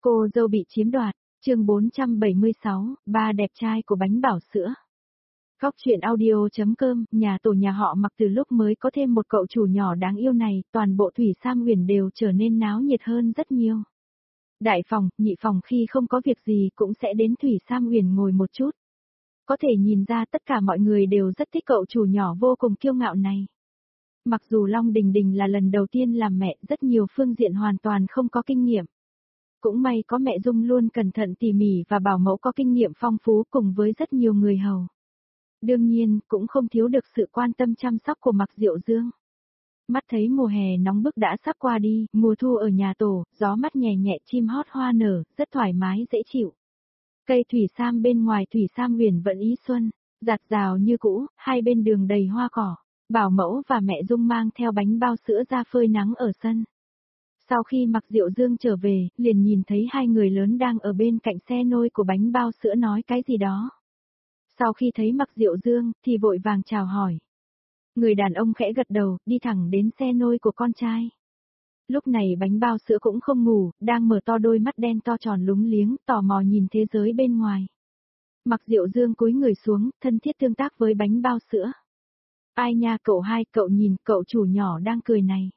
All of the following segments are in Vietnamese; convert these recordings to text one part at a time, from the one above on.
Cô dâu bị chiếm đoạt, chương 476, ba đẹp trai của bánh bảo sữa. Góc truyện audio.com, nhà tổ nhà họ Mặc từ lúc mới có thêm một cậu chủ nhỏ đáng yêu này, toàn bộ Thủy Sam Huyền đều trở nên náo nhiệt hơn rất nhiều. Đại phòng, nhị phòng khi không có việc gì cũng sẽ đến Thủy Sam Huyền ngồi một chút. Có thể nhìn ra tất cả mọi người đều rất thích cậu chủ nhỏ vô cùng kiêu ngạo này. Mặc dù Long Đình Đình là lần đầu tiên làm mẹ, rất nhiều phương diện hoàn toàn không có kinh nghiệm. Cũng may có mẹ Dung luôn cẩn thận tỉ mỉ và bảo mẫu có kinh nghiệm phong phú cùng với rất nhiều người hầu. Đương nhiên, cũng không thiếu được sự quan tâm chăm sóc của Mặc Diệu Dương. Mắt thấy mùa hè nóng bức đã sắp qua đi, mùa thu ở nhà tổ, gió mát nhẹ nhẹ chim hót hoa nở, rất thoải mái dễ chịu. Cây thủy sam bên ngoài Thủy Sam Huyền vẫn ý xuân, rạt rào như cũ, hai bên đường đầy hoa cỏ. Bảo mẫu và mẹ Dung mang theo bánh bao sữa ra phơi nắng ở sân. Sau khi Mặc Diệu Dương trở về, liền nhìn thấy hai người lớn đang ở bên cạnh xe nôi của bánh bao sữa nói cái gì đó. Sau khi thấy Mặc Diệu Dương, thì vội vàng chào hỏi. Người đàn ông khẽ gật đầu, đi thẳng đến xe nôi của con trai. Lúc này bánh bao sữa cũng không ngủ, đang mở to đôi mắt đen to tròn lúng liếng, tò mò nhìn thế giới bên ngoài. Mặc Diệu Dương cúi người xuống, thân thiết tương tác với bánh bao sữa. Ai nha cậu hai, cậu nhìn, cậu chủ nhỏ đang cười này.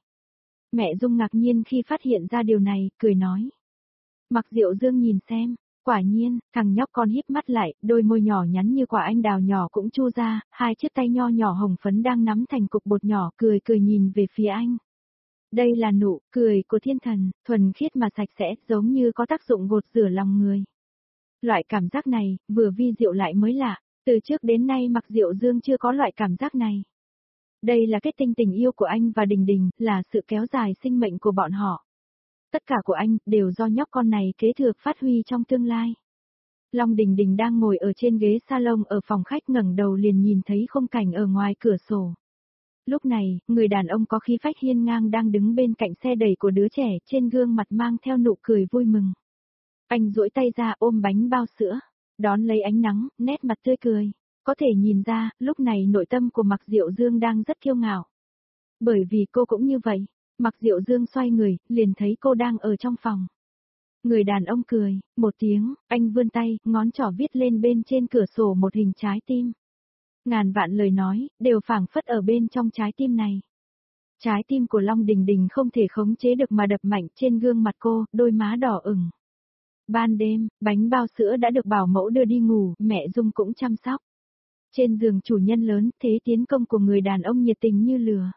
Mẹ Dung ngạc nhiên khi phát hiện ra điều này, cười nói. Mặc Diệu Dương nhìn xem, quả nhiên, thằng nhóc con híp mắt lại, đôi môi nhỏ nhắn như quả anh đào nhỏ cũng chu ra, hai chiếc tay nho nhỏ hồng phấn đang nắm thành cục bột nhỏ, cười cười nhìn về phía anh. Đây là nụ cười của thiên thần, thuần khiết mà sạch sẽ, giống như có tác dụng gột rửa lòng người. Loại cảm giác này, vừa vi diệu lại mới lạ, từ trước đến nay Mặc Diệu Dương chưa có loại cảm giác này. Đây là kết tinh tình yêu của anh và Đình Đình, là sự kéo dài sinh mệnh của bọn họ. Tất cả của anh, đều do nhóc con này kế thừa phát huy trong tương lai. Long Đình Đình đang ngồi ở trên ghế salon ở phòng khách ngẩng đầu liền nhìn thấy khung cảnh ở ngoài cửa sổ. Lúc này, người đàn ông có khí phách hiên ngang đang đứng bên cạnh xe đẩy của đứa trẻ, trên gương mặt mang theo nụ cười vui mừng. Anh duỗi tay ra ôm bánh bao sữa, đón lấy ánh nắng, nét mặt tươi cười. Có thể nhìn ra, lúc này nội tâm của Mặc Diệu Dương đang rất kiêu ngạo. Bởi vì cô cũng như vậy, Mặc Diệu Dương xoay người, liền thấy cô đang ở trong phòng. Người đàn ông cười, một tiếng, anh vươn tay, ngón trỏ viết lên bên trên cửa sổ một hình trái tim. Ngàn vạn lời nói, đều phảng phất ở bên trong trái tim này. Trái tim của Long Đình Đình không thể khống chế được mà đập mạnh trên gương mặt cô, đôi má đỏ ửng. Ban đêm, bánh bao sữa đã được bảo mẫu đưa đi ngủ, mẹ Dung cũng chăm sóc. Trên giường chủ nhân lớn, thế tiến công của người đàn ông nhiệt tình như lửa.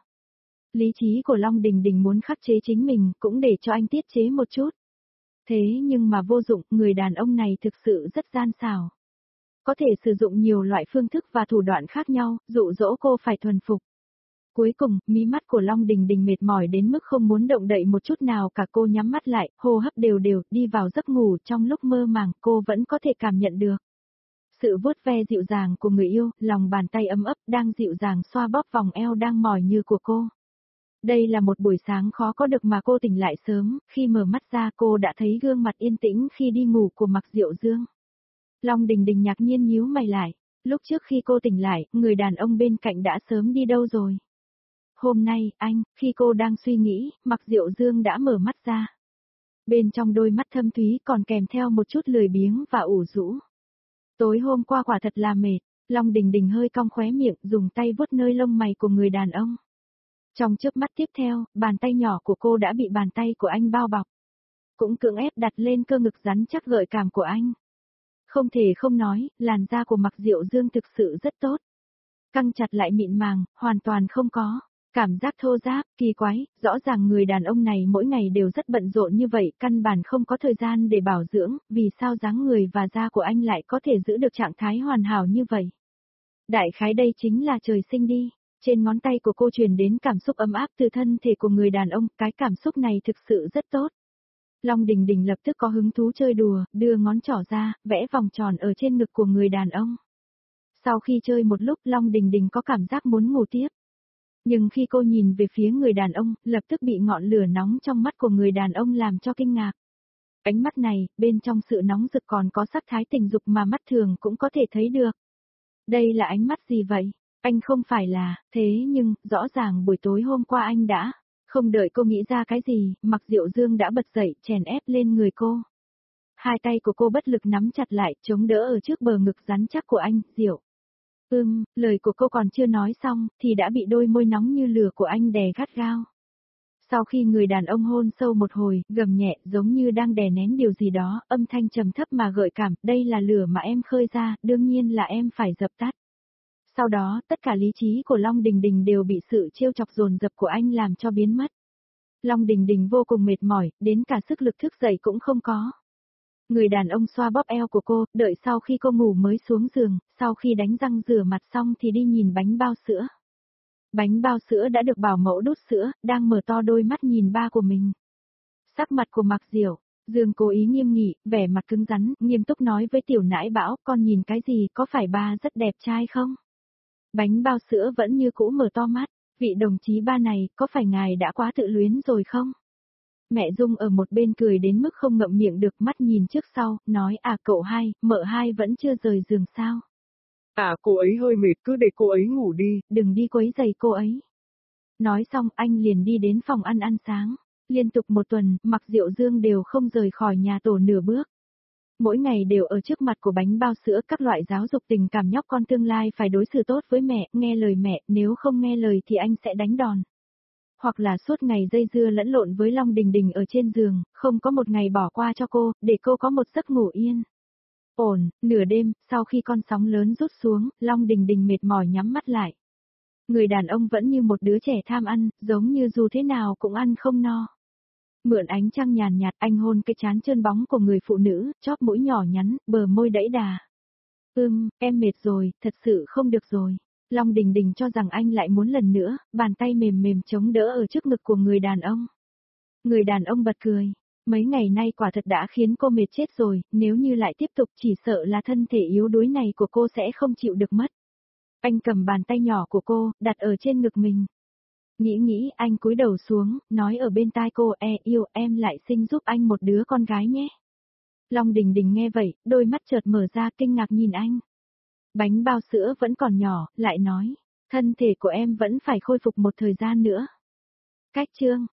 Lý trí của Long Đình Đình muốn khắc chế chính mình, cũng để cho anh tiết chế một chút. Thế nhưng mà vô dụng, người đàn ông này thực sự rất gian xảo. Có thể sử dụng nhiều loại phương thức và thủ đoạn khác nhau, dụ dỗ cô phải thuần phục. Cuối cùng, mí mắt của Long Đình Đình mệt mỏi đến mức không muốn động đậy một chút nào cả, cô nhắm mắt lại, hô hấp đều đều, đi vào giấc ngủ, trong lúc mơ màng, cô vẫn có thể cảm nhận được. Sự vuốt ve dịu dàng của người yêu, lòng bàn tay ấm ấp đang dịu dàng xoa bóp vòng eo đang mỏi như của cô. Đây là một buổi sáng khó có được mà cô tỉnh lại sớm, khi mở mắt ra cô đã thấy gương mặt yên tĩnh khi đi ngủ của Mặc Diệu Dương. Long Đình Đình ngạc nhiên nhíu mày lại, lúc trước khi cô tỉnh lại, người đàn ông bên cạnh đã sớm đi đâu rồi. Hôm nay, khi cô đang suy nghĩ, Mặc Diệu Dương đã mở mắt ra. Bên trong đôi mắt thâm thúy còn kèm theo một chút lười biếng và ủ rũ. Tối hôm qua quả thật là mệt, Long Đình Đình hơi cong khóe miệng, dùng tay vuốt nơi lông mày của người đàn ông. Trong chớp mắt tiếp theo, bàn tay nhỏ của cô đã bị bàn tay của anh bao bọc. Cũng cưỡng ép đặt lên cơ ngực rắn chắc gợi cảm của anh. Không thể không nói, làn da của Mặc Diệu Dương thực sự rất tốt. Căng chặt lại mịn màng, hoàn toàn không có cảm giác thô ráp, kỳ quái, rõ ràng người đàn ông này mỗi ngày đều rất bận rộn như vậy, căn bản không có thời gian để bảo dưỡng, vì sao dáng người và da của anh lại có thể giữ được trạng thái hoàn hảo như vậy. Đại khái đây chính là trời sinh đi. Trên ngón tay của cô truyền đến cảm xúc ấm áp từ thân thể của người đàn ông, cái cảm xúc này thực sự rất tốt. Long Đình Đình lập tức có hứng thú chơi đùa, đưa ngón trỏ ra, vẽ vòng tròn ở trên ngực của người đàn ông. Sau khi chơi một lúc, Long Đình Đình có cảm giác muốn ngủ tiếp. Nhưng khi cô nhìn về phía người đàn ông, lập tức bị ngọn lửa nóng trong mắt của người đàn ông làm cho kinh ngạc. Ánh mắt này, bên trong sự nóng rực còn có sắc thái tình dục mà mắt thường cũng có thể thấy được. Đây là ánh mắt gì vậy? Anh không phải là, thế nhưng, rõ ràng buổi tối hôm qua anh đã. Không đợi cô nghĩ ra cái gì, Mặc Diệu Dương đã bật dậy, chèn ép lên người cô. Hai tay của cô bất lực nắm chặt lại, chống đỡ ở trước bờ ngực rắn chắc của anh, Diệu. Lời của cô còn chưa nói xong, thì đã bị đôi môi nóng như lửa của anh đè gắt gao. Sau khi người đàn ông hôn sâu một hồi, gầm nhẹ, giống như đang đè nén điều gì đó, âm thanh trầm thấp mà gợi cảm, đây là lửa mà em khơi ra, đương nhiên là em phải dập tắt. Sau đó, tất cả lý trí của Long Đình Đình đều bị sự trêu chọc dồn dập của anh làm cho biến mất. Long Đình Đình vô cùng mệt mỏi, đến cả sức lực thức dậy cũng không có. Người đàn ông xoa bóp eo của cô, đợi sau khi cô ngủ mới xuống giường, sau khi đánh răng rửa mặt xong thì đi nhìn bánh bao sữa. Bánh bao sữa đã được bảo mẫu đút sữa, đang mở to đôi mắt nhìn ba của mình. Sắc mặt của Mạc Diệu, Dương cố ý nghiêm nghị, vẻ mặt cứng rắn, nghiêm túc nói với tiểu nãi Bảo, con nhìn cái gì, có phải ba rất đẹp trai không? Bánh bao sữa vẫn như cũ mở to mắt, vị đồng chí ba này, có phải ngài đã quá tự luyến rồi không? Mẹ Dung ở một bên cười đến mức không ngậm miệng được, mắt nhìn trước sau, nói cậu hai, mợ hai vẫn chưa rời giường sao? Cô ấy hơi mệt, cứ để cô ấy ngủ đi. Đừng đi quấy rầy cô ấy. Nói xong anh liền đi đến phòng ăn sáng. Liên tục một tuần, Mạc Diệu Dương đều không rời khỏi nhà tổ nửa bước. Mỗi ngày đều ở trước mặt của bánh bao sữa, các loại giáo dục tình cảm nhóc con tương lai phải đối xử tốt với mẹ, nghe lời mẹ, nếu không nghe lời thì anh sẽ đánh đòn. Hoặc là suốt ngày dây dưa lẫn lộn với Long Đình Đình ở trên giường, không có một ngày bỏ qua cho cô, để cô có một giấc ngủ yên. Nửa đêm, sau khi con sóng lớn rút xuống, Long Đình Đình mệt mỏi nhắm mắt lại. Người đàn ông vẫn như một đứa trẻ tham ăn, giống như dù thế nào cũng ăn không no. Mượn ánh trăng nhàn nhạt, anh hôn cái trán trơn bóng của người phụ nữ, chóp mũi nhỏ nhắn, bờ môi đẫy đà. Em mệt rồi, thật sự không được rồi. Long Đình Đình cho rằng anh lại muốn lần nữa, bàn tay mềm mềm chống đỡ ở trước ngực của người đàn ông. Người đàn ông bật cười. Mấy ngày nay quả thật đã khiến cô mệt chết rồi, nếu như lại tiếp tục chỉ sợ là thân thể yếu đuối này của cô sẽ không chịu được mất. Anh cầm bàn tay nhỏ của cô, đặt ở trên ngực mình. Nghĩ anh cúi đầu xuống, nói ở bên tai cô, yêu em lại sinh giúp anh một đứa con gái nhé. Long Đình Đình nghe vậy, đôi mắt chợt mở ra kinh ngạc nhìn anh. Bánh bao sữa vẫn còn nhỏ, lại nói, thân thể của em vẫn phải khôi phục một thời gian nữa. Cách chương